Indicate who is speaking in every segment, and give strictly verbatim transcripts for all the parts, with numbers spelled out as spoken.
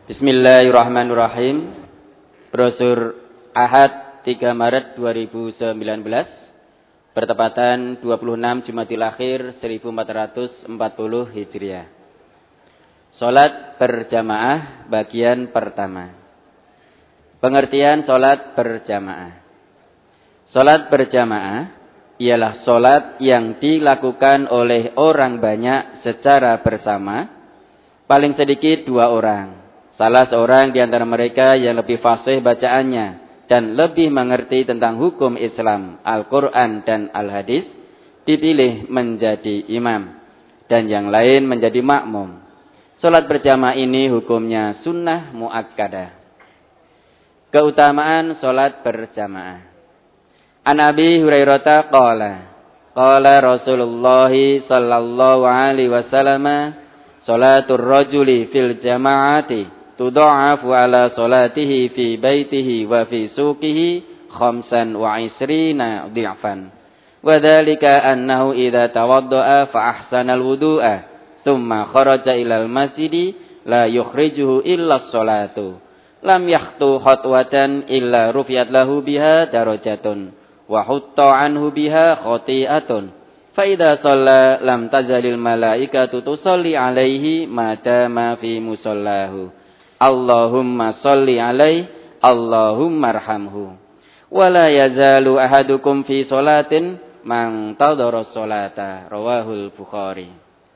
Speaker 1: Bismillahirrahmanirrahim. Brosur Ahad tiga Maret dua ribu sembilan belas bertepatan dua puluh enam Jumadil Akhir seribu empat ratus empat puluh Hijriah. Salat berjamaah bagian pertama. Pengertian salat berjamaah. Salat berjamaah ialah salat yang dilakukan oleh orang banyak secara bersama, paling sedikit dua orang. Salah seorang di antara mereka yang lebih fasih bacaannya dan lebih mengerti tentang hukum Islam, Al-Quran dan Al-Hadis dipilih menjadi imam dan yang lain menjadi makmum. Salat berjamaah ini hukumnya sunnah muakkadah. Keutamaan salat berjamaah. An Abi Hurairah qala qala Rasulullah sallallahu alaihi wasallam salatul rajuli fil jama'ati tudha'afu ala salatihi fi baitihi wa fi suqihi khamsan wa isrina dhi'fan. Wa dhalika annahu idza tawadda'a fa ahsana al-wudu'a thumma kharaja ila al-masjidi la yukhrijuhu illa as-salatu. Lam yakhtu khatwatan illa rufiyat lahu biha darajatun wa hutta anhu biha khati'atun. Fa idza shalla lam tazalil malaikatu tusalli alaihi ma dama fi musallahu. Allahumma salli alaihi, Allahumma arhamhu. Wala yazalu ahadukum fi salatin man tadara salata. Rawahul Bukhari.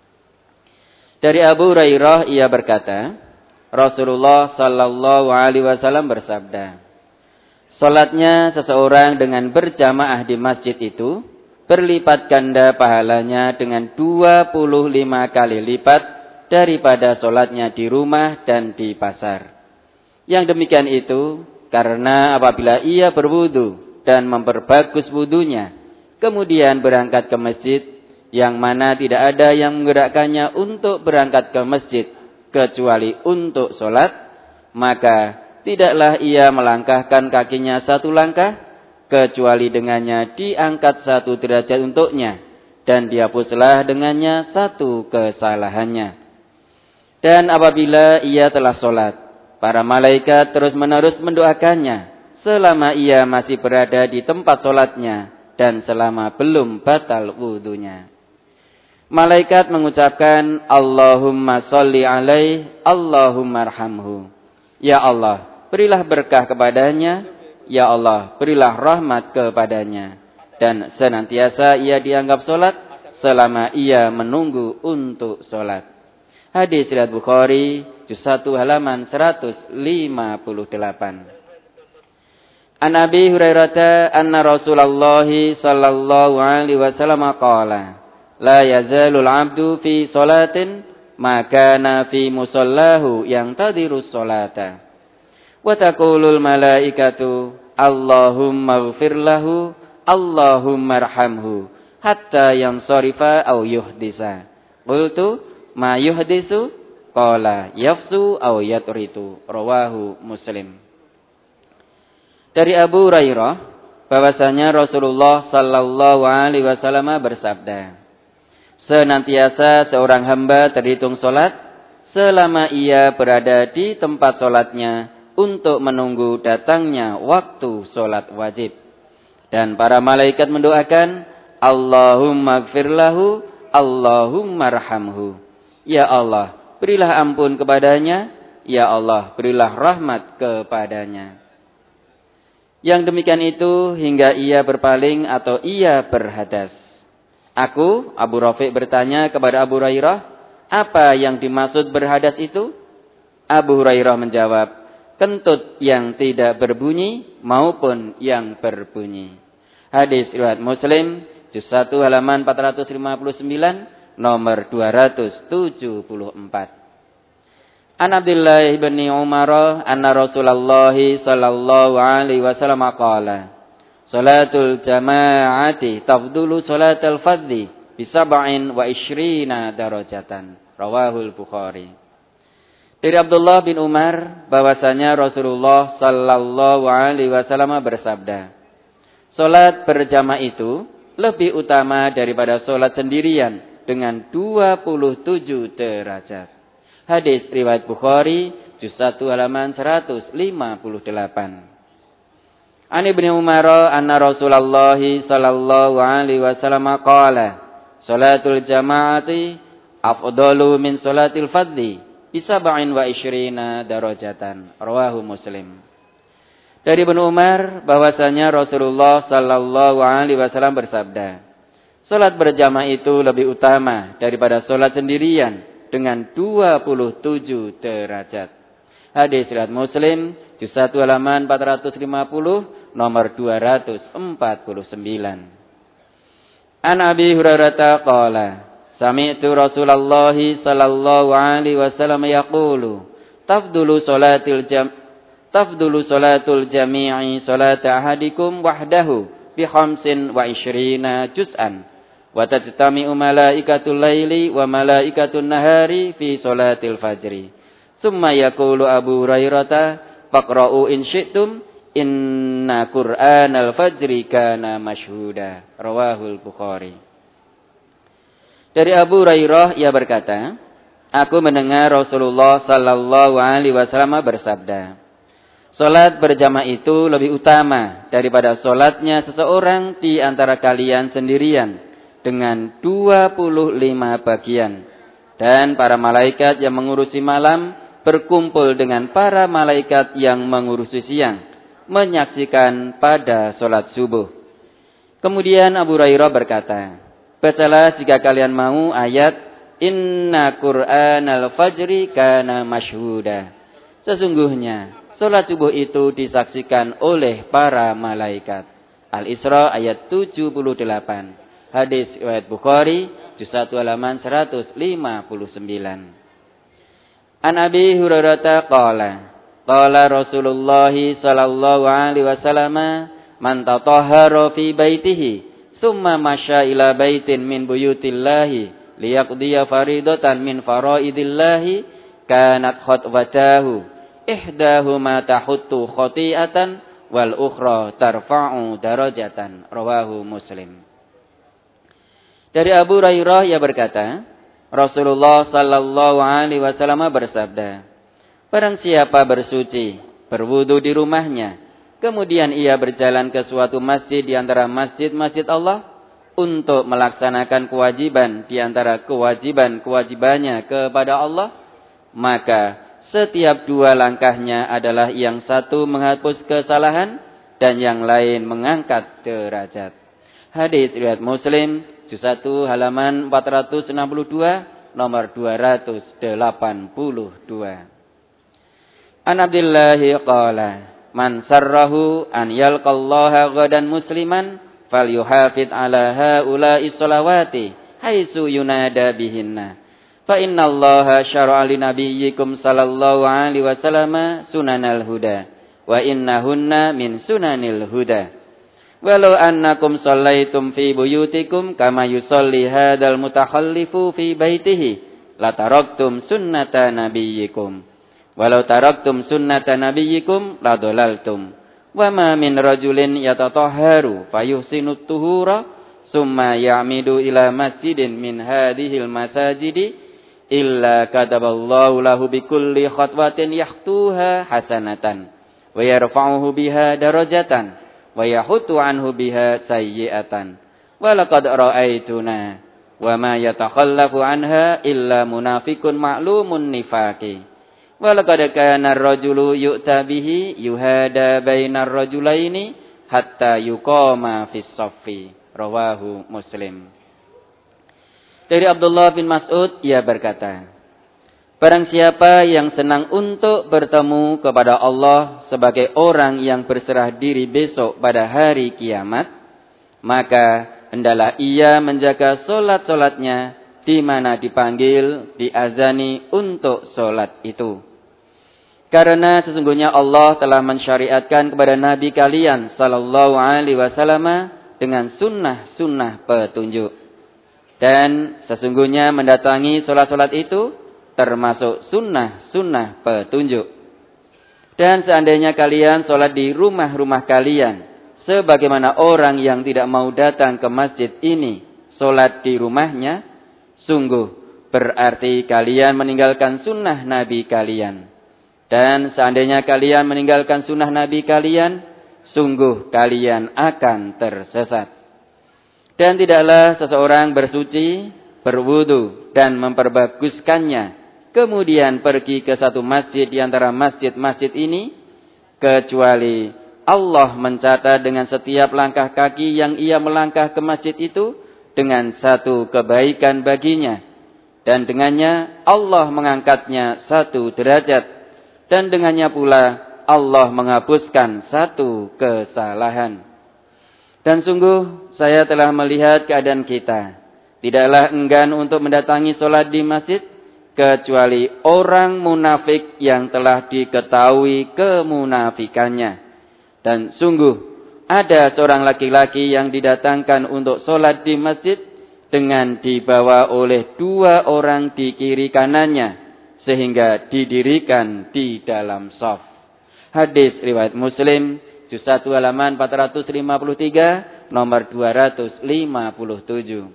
Speaker 1: Dari Abu Hurairah ia berkata, Rasulullah sallallahu alaihi wasallam bersabda, salatnya seseorang dengan berjamaah di masjid itu berlipat ganda pahalanya dengan dua puluh lima kali lipat daripada solatnya di rumah dan di pasar. Yang demikian itu karena apabila ia berwudu dan memperbagus wudunya, kemudian berangkat ke masjid, yang mana tidak ada yang menggerakkannya untuk berangkat ke masjid kecuali untuk solat, maka tidaklah ia melangkahkan kakinya satu langkah kecuali dengannya diangkat satu derajat untuknya dan dihapuslah dengannya satu kesalahannya. Dan apabila ia telah sholat, para malaikat terus-menerus mendoakannya selama ia masih berada di tempat sholatnya dan selama belum batal wudunya. Malaikat mengucapkan, Allahumma sholli alaihi, Allahumma arhamhu. Ya Allah, berilah berkah kepadanya. Ya Allah, berilah rahmat kepadanya. Dan senantiasa ia dianggap sholat selama ia menunggu untuk sholat. Hadis riwayat Bukhari, juz satu halaman seratus lima puluh delapan. An Abi Hurairah anna Rasulullah sallallahu alaihi wasallam qala, la yazalul 'abdu fi salatin ma kana fi musallahu yang tadiru salata. Wa taqulul malaikatu Allahumma ighfir lahu, Allahumma arhamhu hatta yansarifa aw yuhdisa. Qultu ma yuhdisu qala yafsu aw yatritu. Rawahu Muslim. Dari Abu Hurairah bahwasanya Rasulullah sallallahu alaihi wasallam bersabda, senantiasa seorang hamba terhitung salat selama ia berada di tempat salatnya untuk menunggu datangnya waktu salat wajib. Dan para malaikat mendoakan, Allahumma ighfir lahu, Allahumma arhamhu. Ya Allah, berilah ampun kepadanya. Ya Allah, berilah rahmat kepadanya. Yang demikian itu hingga ia berpaling atau ia berhadas. Aku, Abu Rafiq, bertanya kepada Abu Hurairah, apa yang dimaksud berhadas itu? Abu Hurairah menjawab, kentut yang tidak berbunyi maupun yang berbunyi. Hadis riwayat Muslim, juz satu halaman empat ratus lima puluh sembilan, nomor dua ratus tujuh puluh empat. An Abdullah bin Umar anna Rasulullah sallallahu alaihi wasallam qala, salatul jama'ati tafdulu salatal fardhi bi sab'in wa ishrina darajatan. Rawahul Bukhari. Dari Abdullah bin Umar bahwasanya Rasulullah sallallahu alaihi wasallam bersabda, salat berjamaah itu lebih utama daripada salat sendirian dengan dua puluh tujuh derajat. Hadis riwayat Bukhari, juz satu halaman seratus lima puluh delapan. An Ibnu Umar anna Rasulullah sallallahu alaihi wasallam qala salatul jamaati afdalu min salatil fadli bi sab'in wa isyrina darajatan. Rawahu Muslim. Dari Ibnu Umar bahwasanya Rasulullah sallallahu alaihi wasallam bersabda, salat berjamaah itu lebih utama daripada salat sendirian dengan dua puluh tujuh derajat. Hadis riwayat Muslim, juz satu halaman empat ratus lima puluh, nomor dua ratus empat puluh sembilan. An Abi Hurairah qala, sami'tu Rasulullah sallallahu alaihi wasallam yaqulu, tafdulu salatil jam tafdulu salatul jami'i salata ahadikum wahdahu bi khamsin wa isyrina juz'an. Wa tajtami'u malaikatul laili wa malaikatun nahari fi salatil fajri. Tsumma yaqulu Abu Hurairah, faqra'u in syi'tum inna Qur'anal fajri kana masyhuda. Rawahul Bukhari. Dari Abu Hurairah ia berkata, aku mendengar Rasulullah sallallahu alaihi wasallam bersabda, salat berjamaah itu lebih utama daripada salatnya seseorang di antara kalian sendirian dengan dua puluh lima bagian. Dan para malaikat yang mengurusi malam berkumpul dengan para malaikat yang mengurusi siang, menyaksikan pada salat subuh. Kemudian Abu Hurairah berkata, bacalah jika kalian mau ayat inna Qur'anal fajri kana masyhuda. Sesungguhnya salat subuh itu disaksikan oleh para malaikat. Al-Isra ayat tujuh puluh delapan. Hadis riwayat Bukhari, juz satu halaman seratus lima puluh sembilan. An Abi Hurairah qala, qala Rasulullah sallallahu alaihi wasallam, man tatahhara fi baitihi, tsumma masya ila baitin min buyutillahi liyaqdiya faridatan min faraidillahi, kanat khutbatahu ihdahuma tahuttu khati'atan wal ukhra tarfa'u darajatan. Rawahu Muslim. Dari Abu Hurairah ia berkata, Rasulullah sallallahu alaihi wasallam bersabda, barang siapa bersuci, berwudu di rumahnya, kemudian ia berjalan ke suatu masjid di antara masjid-masjid Allah untuk melaksanakan kewajiban di antara kewajiban-kewajibannya kepada Allah, maka setiap dua langkahnya adalah yang satu menghapus kesalahan dan yang lain mengangkat derajat. Hadis riwayat Muslim, juz satu halaman empat ratus enam puluh dua, nomor dua ratus delapan puluh dua. An Abdullah qala, man sarrahu an yalqallaha ghadan musliman falyuhafid ala haula'i sholawati haitsu yunada bihinna. Fa innallaha syara'a li nabiyyikum sallallahu alaihi wasallam sunanal huda wa innahunna min sunanil huda. Walau annakum shallaitum fi buyutikum kama yusalli hadzal mutakhallifu fi baitihi la taraktum sunnata nabiyyikum. Walau taraktum sunnata nabiyyikum la dhalaltum. Wa ma min rajulin yatatahharu fayuhsinut tuhura summa ya'midu ila masjidin min hadhil masajidi illa kataballahu lahu bikulli khatwatin yahtuha hasanatan wa yarfa'uhu biha darajatan wa yahutu anhu biha sayyi'atan wa laqad ra'aituna wa ma yatakhallafu anha illa munafiqun ma'lumun nifaqi wa laqad kana ar-rajulu yu'ta bihi yuhada bainar rajulaini hatta yuqama fis saffi. Rawahu Muslim. Dari Abdullah bin Mas'ud ia berkata, barang siapa yang senang untuk bertemu kepada Allah sebagai orang yang berserah diri besok pada hari kiamat, maka hendaklah ia menjaga solat-solatnya di mana dipanggil, diazani untuk solat itu. Karena sesungguhnya Allah telah mensyariatkan kepada Nabi kalian sallallahu alaihi wasallam dengan sunnah-sunnah petunjuk. Dan sesungguhnya mendatangi solat-solat itu termasuk sunnah-sunnah petunjuk. Dan seandainya kalian solat di rumah-rumah kalian, sebagaimana orang yang tidak mau datang ke masjid ini solat di rumahnya, sungguh berarti kalian meninggalkan sunnah Nabi kalian. Dan seandainya kalian meninggalkan sunnah Nabi kalian, sungguh kalian akan tersesat. Dan tidaklah seseorang bersuci, berwudu, dan memperbaguskannya, kemudian pergi ke satu masjid di antara masjid-masjid ini, kecuali Allah mencatat dengan setiap langkah kaki yang ia melangkah ke masjid itu, dengan satu kebaikan baginya. Dan dengannya Allah mengangkatnya satu derajat. Dan dengannya pula Allah menghapuskan satu kesalahan. Dan sungguh saya telah melihat keadaan kita. Tidaklah enggan untuk mendatangi sholat di masjid, kecuali orang munafik yang telah diketahui kemunafikannya. Dan sungguh ada seorang laki-laki yang didatangkan untuk sholat di masjid dengan dibawa oleh dua orang di kiri kanannya, sehingga didirikan di dalam shaf. Hadis riwayat Muslim, juz satu halaman empat ratus lima puluh tiga, nomor dua ratus lima puluh tujuh.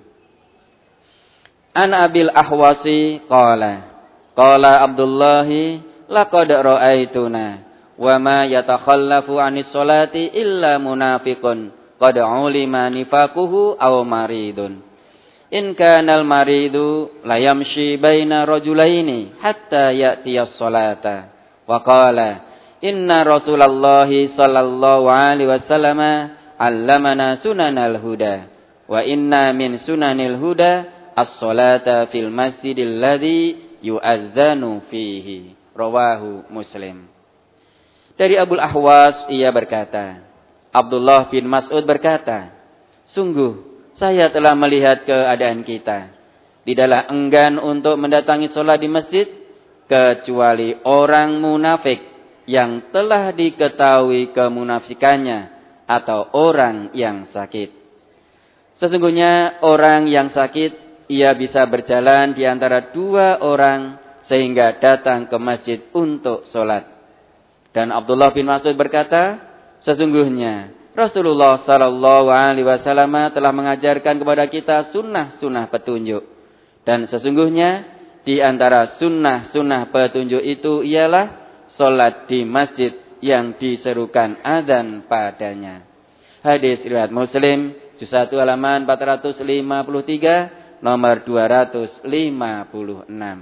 Speaker 1: An Abil Ahwasi qala, qala Abdullahi laqad ra'aituna wa ma yatakhallafu 'anis sholati illa munafiqun qad 'ulima nifaquhu aw maridun. In kanal maridu la yamshi baina rajulaini hatta ya'tiyas salata. Wa qala inna Rasulallahi sallallahu alaihi wasallam 'allamana sunanal huda wa inna min sunanil huda as-salata fil masjidil ladzi yu'adzanu fihi. Rawahu Muslim. Dari Abul Ahwas ia berkata, Abdullah bin Mas'ud berkata, sungguh saya telah melihat keadaan kita. Tidaklah enggan untuk mendatangi sholat di masjid, kecuali orang munafik yang telah diketahui kemunafikannya, atau orang yang sakit. Sesungguhnya orang yang sakit, ia bisa berjalan di antara dua orang, sehingga datang ke masjid untuk sholat. Dan Abdullah bin Mas'ud berkata, sesungguhnya Rasulullah sallallahu alaihi wasallam telah mengajarkan kepada kita sunnah-sunnah petunjuk. Dan sesungguhnya di antara sunnah-sunnah petunjuk itu ialah sholat di masjid yang diserukan azan padanya. Hadis riwayat Muslim, juz satu halaman empat ratus lima puluh tiga, nomor dua ratus lima puluh enam.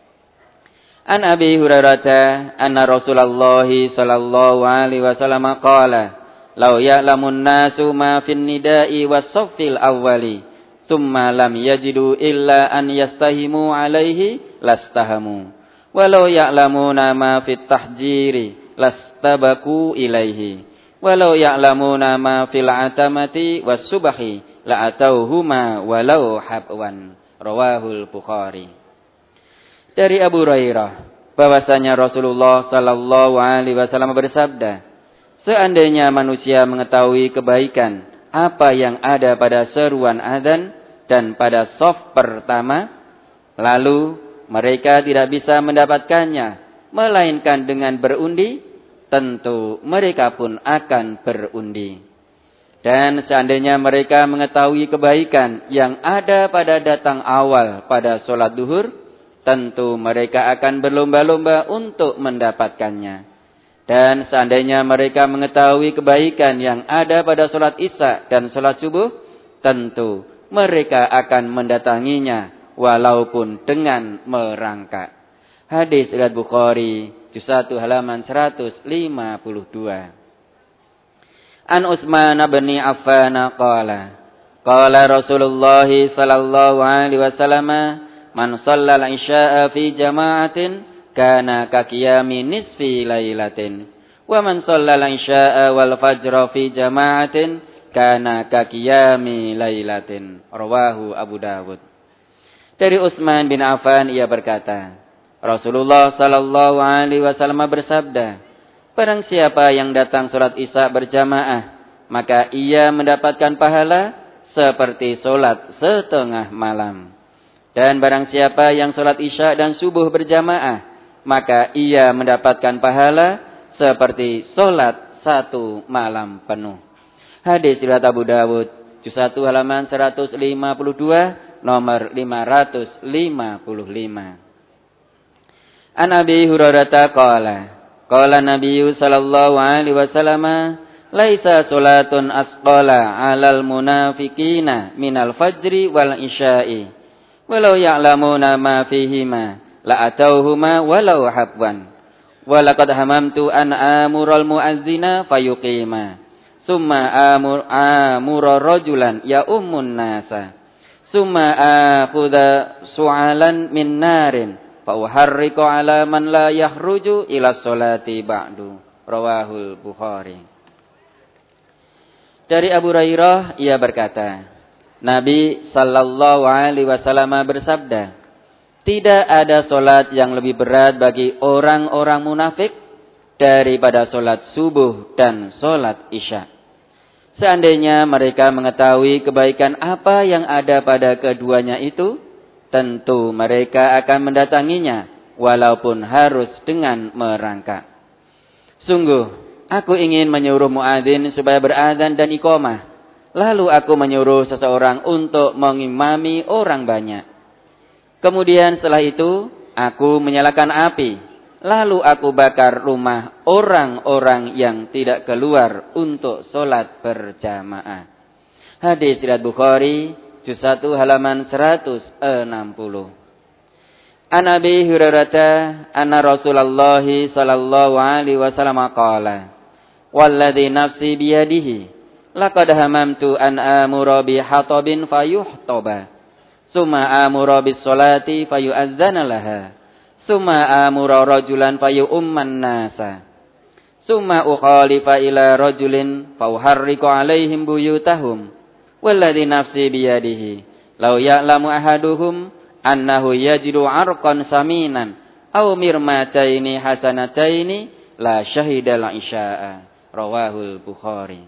Speaker 1: An Abi Hurairah anna Rasulullah sallallahu alaihi wasallam qala, Lau ya'lamun nasu ma fin nida'i was-saffil awwali thumma lam yajidu illa an yastahimu alaihi lastahamu walau ya'lamuna ma fit tahjiri lastabaku ilaihi walau ya'lamuna ma fil atamati was-subhi la'atauhuma walau habwan. Rawahul Bukhari. Dari Abu Hurairah bahwasanya Rasulullah sallallahu alaihi wasallam bersabda, seandainya manusia mengetahui kebaikan apa yang ada pada seruan azan dan pada shaf pertama, lalu mereka tidak bisa mendapatkannya melainkan dengan berundi, tentu mereka pun akan berundi. Dan seandainya mereka mengetahui kebaikan yang ada pada datang awal pada sholat duhur, tentu mereka akan berlomba-lomba untuk mendapatkannya. Dan seandainya mereka mengetahui kebaikan yang ada pada sholat isya dan sholat subuh, tentu mereka akan mendatanginya walaupun dengan merangkak. Hadis riwayat Bukhari, juz satu halaman seratus lima puluh dua. An Utsman bin Affan qala, qala Rasulullah sallallahu alaihi wasallam, man shallal isya'a fi jama'atin kana kakiyami nisfi lailatin wa man shallal isya'a wal fajra fi jama'atin kana kakiyami lailatin. Rawahu Abu Dawud. Dari Utsman bin Affan ia berkata, Rasulullah sallallahu alaihi wasallam bersabda, barang siapa yang datang salat Isya berjamaah, maka ia mendapatkan pahala seperti salat setengah malam. Dan barang siapa yang salat Isya dan subuh berjamaah, maka ia mendapatkan pahala seperti sholat satu malam penuh. Hadis riwayat Abu Dawud, juz satu halaman seratus lima puluh dua, nomor lima ratus lima puluh lima. An Abi Hurairah qala qala Nabi sallallahu alaihi wasallam laisa salatun asqala 'alal munafiqina minal fajri wal isya'i walau ya'lamuna ma fihima la atauhuma walau habwan wa laqad hamamtu an amural muazzina fayuqima summa amur amura rajulan ya ummun nasa summa akhudha su'alan min narin fa uharriqu ala man la yahruju ila sholati ba'du. Rawahul Bukhari. Dari Abu Hurairah ia berkata, Nabi sallallahu alaihi wasallam bersabda, tidak ada solat yang lebih berat bagi orang-orang munafik daripada solat subuh dan solat isya. Seandainya mereka mengetahui kebaikan apa yang ada pada keduanya itu, tentu mereka akan mendatanginya walaupun harus dengan merangkak. Sungguh, aku ingin menyuruh muadzin supaya berazan dan iqamah. Lalu aku menyuruh seseorang untuk mengimami orang banyak. Kemudian setelah itu, aku menyalakan api. Lalu aku bakar rumah orang-orang yang tidak keluar untuk sholat berjamaah. Hadis riwayat Bukhari, juz satu halaman seratus enam puluh. An Abi Hurairah anna Rasulullah sallallahu alaihi wasallam qala, "Walladzi nafsi biyadihi, laqad hamamtu an amura bi hatabin fayuhtaba, summa amura bis salati fayu'adzana laha." Summa amura rajulan fayu'umman nasa. Summa ukhalifa ila rajulin fauharriqu alaihim buyutahum. Walladhi nafsi biyadihi. Lau ya'lamu ahaduhum annahu yajidu arqan saminan. Au mirmataini hasanataini la syahidal isya'a. Rawahul Bukhari.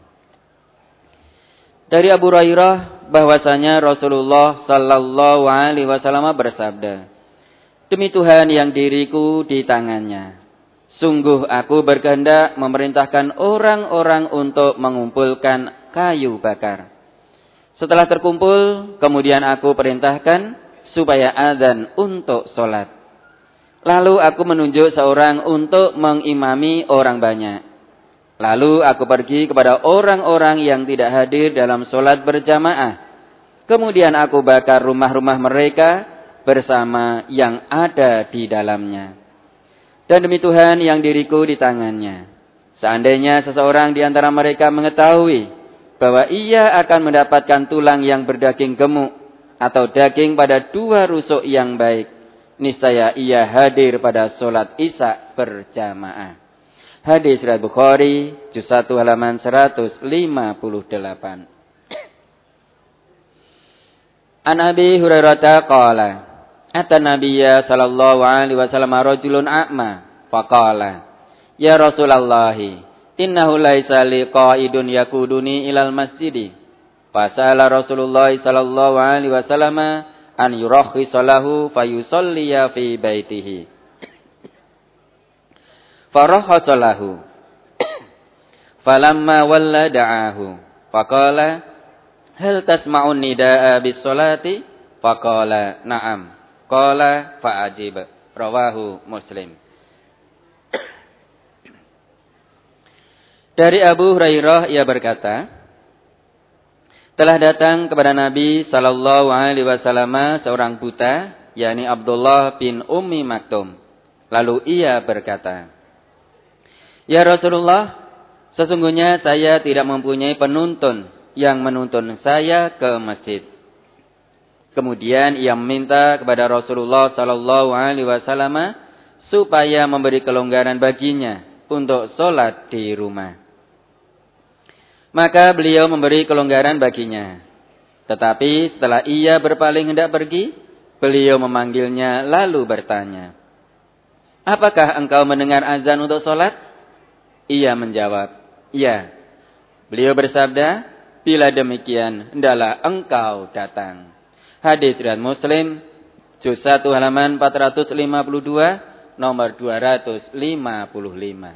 Speaker 1: Dari Abu Hurairah bahwasanya Rasulullah sallallahu alaihi wasallam bersabda, demi Tuhan yang diriku di tangannya, sungguh aku berkehendak memerintahkan orang-orang untuk mengumpulkan kayu bakar. Setelah terkumpul, kemudian aku perintahkan supaya azan untuk sholat. Lalu aku menunjuk seorang untuk mengimami orang banyak. Lalu aku pergi kepada orang-orang yang tidak hadir dalam sholat berjamaah. Kemudian aku bakar rumah-rumah mereka bersama yang ada di dalamnya. Dan demi Tuhan yang diriku di tangannya, seandainya seseorang di antara mereka mengetahui bahwa ia akan mendapatkan tulang yang berdaging gemuk atau daging pada dua rusuk yang baik, niscaya ia hadir pada sholat isya berjamaah. Hadis riwayat Bukhari, juz satu halaman seratus lima puluh delapan. An Abi Hurairah qala, Ata Nabiyya sallallahu alaihi wasallam rajulun a'ma faqala, ya Rasulullah, innahu laisa liqa'idun yakuduni ilal masjidi. Fasala Rasulullah sallallahu alaihi wasallam an yurakhisa lahu fayusalliya fi baitihi. Farakhasa lahu. Falamma walla da'ahu faqala, hal tasma'un nidaa bis salati? Faqala, na'am. Qala fa'ajib. Rawahu Muslim. Dari Abu Hurairah ia berkata, telah datang kepada Nabi sallallahu alaihi wasallam seorang buta, yakni Abdullah bin Ummi Maktum. Lalu ia berkata, ya Rasulullah, sesungguhnya saya tidak mempunyai penuntun yang menuntun saya ke masjid. Kemudian ia meminta kepada Rasulullah sallallahu alaihi wasallam supaya memberi kelonggaran baginya untuk sholat di rumah. Maka beliau memberi kelonggaran baginya. Tetapi setelah ia berpaling hendak pergi, beliau memanggilnya lalu bertanya, apakah engkau mendengar azan untuk sholat? Ia menjawab, ya. Beliau bersabda, bila demikian hendaklah engkau datang. Hadis riwayat Muslim, juz satu halaman empat ratus lima puluh dua, nomor dua ratus lima puluh lima.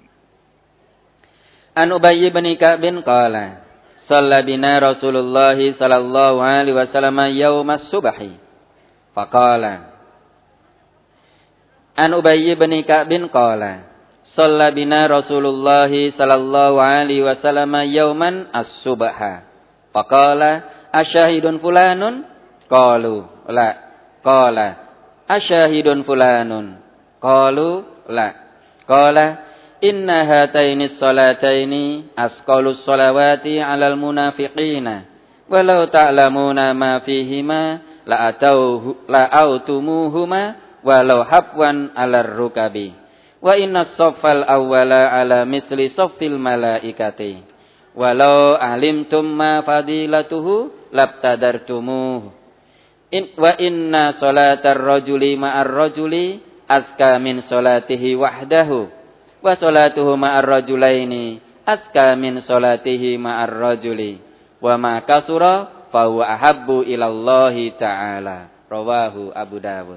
Speaker 1: An Ubay bin Ka'b qala, shalla bina Rasulullah sallallahu alaihi wasallam yaumas subhi. Faqala, An Ubay bin Ka'b qala shalla bina Rasulullah sallallahu alaihi wasallam yauman as-subha faqala asyahidun fulanun qalu la qala asyahidun fulanun qalu la qala inna hataini sholataini asqalus sholawati 'alal munafiqina walau ta'lamuna ma fihima la atau la autumuhuma walau habwan 'alar rukabi wa inna as-saffal awwala 'ala misli saffil malaikati walau alimtum ma fadilatuhu labtadartumuh in wa inna sholatar rajuli ma'ar rajuli azka min sholatihi wahdahu wa sholatuhu ma'ar rajulaini azka min sholatihi ma'ar rajuli wa ma kasura fa huwa ahabbu ilallahi ta'ala. Rawahu Abu Dawud.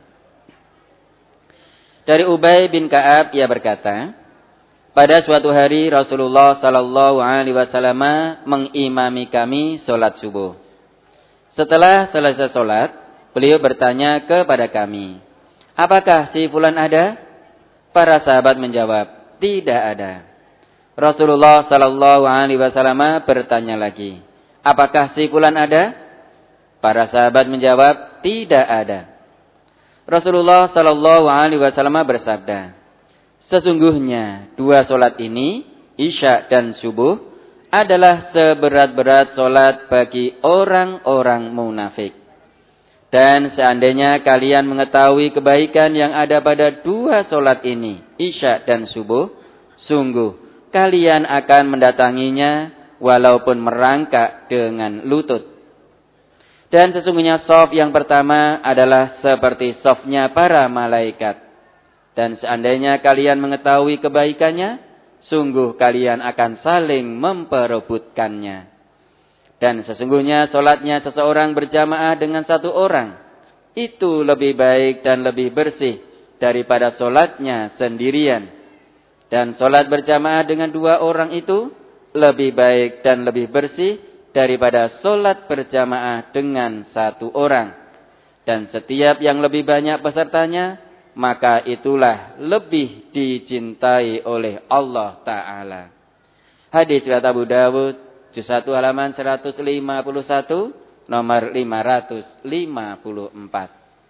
Speaker 1: Dari Ubay bin Ka'ab ia berkata, pada suatu hari Rasulullah sallallahu alaihi wasallam mengimami kami salat subuh. Setelah selesai salat, beliau bertanya kepada kami, apakah si fulan ada? Para sahabat menjawab, tidak ada. Rasulullah sallallahu alaihi wasallam bertanya lagi, apakah si fulan ada? Para sahabat menjawab, tidak ada. Rasulullah sallallahu alaihi wasallam bersabda, sesungguhnya dua solat ini, Isya dan Subuh, adalah seberat-berat solat bagi orang-orang munafik. Dan seandainya kalian mengetahui kebaikan yang ada pada dua solat ini, Isya dan Subuh, sungguh kalian akan mendatanginya walaupun merangkak dengan lutut. Dan sesungguhnya shaf yang pertama adalah seperti shafnya para malaikat. Dan seandainya kalian mengetahui kebaikannya, sungguh kalian akan saling memperebutkannya. Dan sesungguhnya solatnya seseorang berjamaah dengan satu orang, itu lebih baik dan lebih bersih daripada solatnya sendirian. Dan solat berjamaah dengan dua orang itu lebih baik dan lebih bersih daripada solat berjamaah dengan satu orang. Dan setiap yang lebih banyak pesertanya, maka itulah lebih dicintai oleh Allah Ta'ala. Hadis riwayat Abu Dawud, juz satu halaman seratus lima puluh satu, nomor lima ratus lima puluh empat.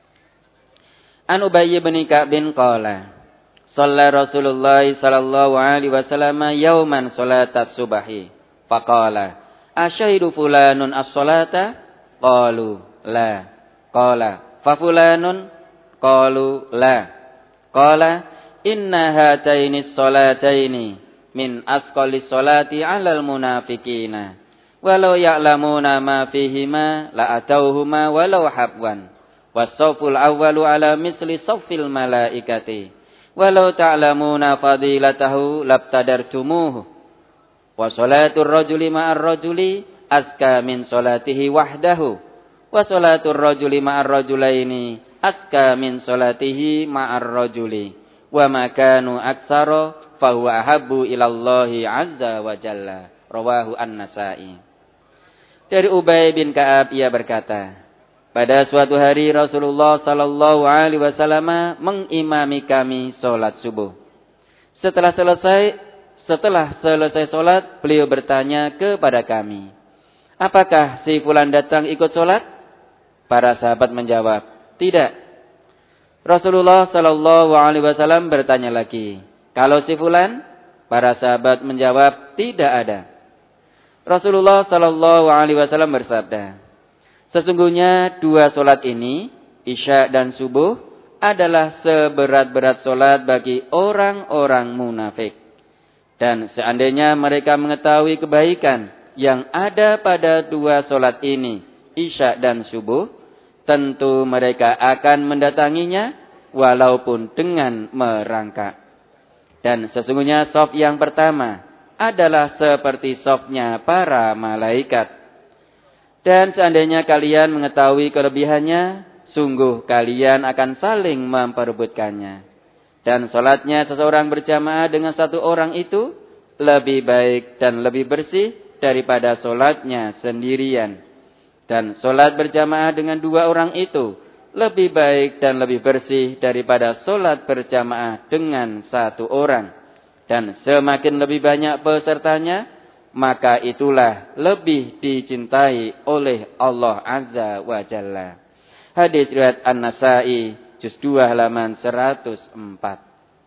Speaker 1: An Ubay bin Ka'b qala shalla Rasulullah sallallahu alaihi wasallam yauman salatat subahi faqala asyahidu fulanun as-salata qalu la qala fa fulanun qalu la qala inna hataini as-salataini min asqalis salati 'alal munafiqina walau ya'lamuna ma fihima la atauhuma walau habwan was-safful awwalu 'ala misli saffil malaikati walau ta'lamuna fadilatahu labtadartumuhu wa sholatur rajuli ma'ar rajuli azka min sholatihi wahdahu wa sholatur rajuli ma'ar rajulaini azka min sholatihi ma'ar rajuli wa ma kanu aktsara fa huwa ahabbu ilallahi azza wa jalla. Rawahu An-Nasa'i. Dari Ubay bin Ka'ab ia berkata, pada suatu hari Rasulullah sallallahu alaihi wasallam mengimami kami salat subuh. Setelah selesai Setelah selesai solat, beliau bertanya kepada kami, apakah si fulan datang ikut solat? Para sahabat menjawab, tidak. Rasulullah sallallahu alaihi wasallam bertanya lagi, kalau si fulan? Para sahabat menjawab, tidak ada. Rasulullah sallallahu alaihi wasallam bersabda, sesungguhnya dua solat ini, Isya dan Subuh, adalah seberat-berat solat bagi orang-orang munafik. Dan seandainya mereka mengetahui kebaikan yang ada pada dua solat ini, Isya dan Subuh, tentu mereka akan mendatanginya walaupun dengan merangkak. Dan sesungguhnya shaf yang pertama adalah seperti shafnya para malaikat. Dan seandainya kalian mengetahui kelebihannya, sungguh kalian akan saling memperebutkannya. Dan solatnya seseorang berjamaah dengan satu orang itu lebih baik dan lebih bersih daripada solatnya sendirian. Dan solat berjamaah dengan dua orang itu lebih baik dan lebih bersih daripada solat berjamaah dengan satu orang. Dan semakin lebih banyak pesertanya, maka itulah lebih dicintai oleh Allah Azza wa Jalla. Hadis riwayat An-Nasa'i, juz dua halaman seratus empat.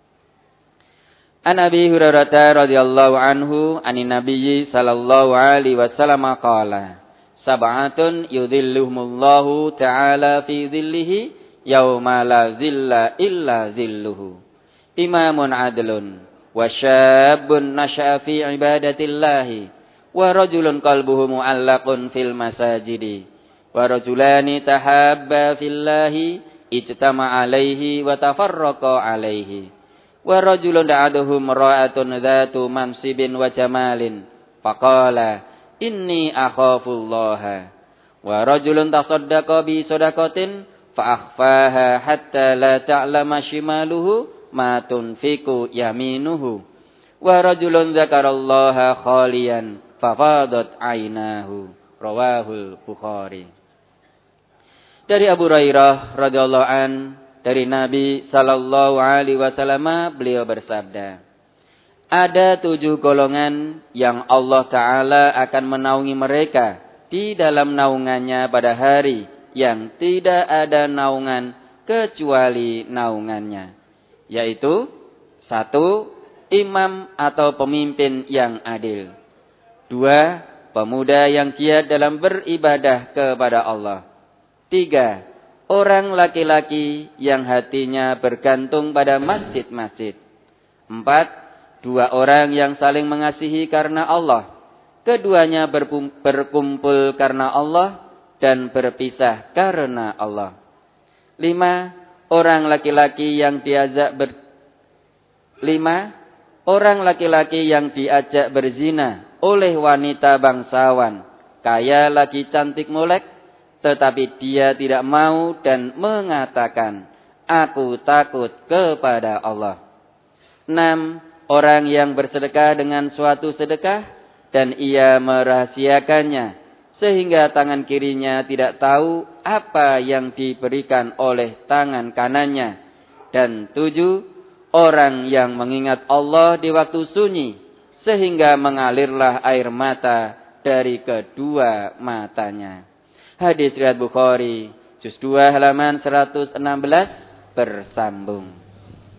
Speaker 1: An Abi Hurairah radhiyallahu anhu, anin Nabiyyi sallallahu alaihi wasallam qala, sab'atun yudhilluhumullahu ta'ala fi dhillihi yauma la zilla illa zilluhu. Imamun adlun wa syabun nasha'a fi ibadatillahi wa rajulun qalbuhu mu'allaqun fil masajidi wa rajulani tahabba fillahi ijtama'a alaihi wa tafarraqa alaihi wa rajulun da'aduhum ra'atun dhatu mansibin wa jamalin faqala inni akhafullaha wa rajulun tasaddaqa bi sadaqatin fa akhfaha hatta la ta'lama shimaluhu ma tunfiqu yaminuhu wa rajulun dzakarallaha khaliyan fa fadat ainahu. Rawahul Bukhari. Dari Abu Hurairah radhiyallahu an, dari Nabi sallallahu alaihi wasallam, beliau bersabda, ada tujuh golongan yang Allah Ta'ala akan menaungi mereka di dalam naungannya pada hari yang tidak ada naungan kecuali naungannya. Yaitu, satu, imam atau pemimpin yang adil. Dua, pemuda yang giat dalam beribadah kepada Allah. Tiga, orang laki-laki yang hatinya bergantung pada masjid-masjid. Empat, dua orang yang saling mengasihi karena Allah. Keduanya berkumpul karena Allah dan berpisah karena Allah. Lima, orang laki-laki yang diajak ber Lima, orang laki-laki yang diajak berzina oleh wanita bangsawan, kaya lagi cantik molek, tetapi dia tidak mau dan mengatakan, aku takut kepada Allah. Enam, orang yang bersedekah dengan suatu sedekah dan ia merahasiakannya sehingga tangan kirinya tidak tahu apa yang diberikan oleh tangan kanannya. Dan tujuh, orang yang mengingat Allah di waktu sunyi sehingga mengalirlah air mata dari kedua matanya. Hadis riwayat Bukhari, juz dua halaman seratus enam belas bersambung.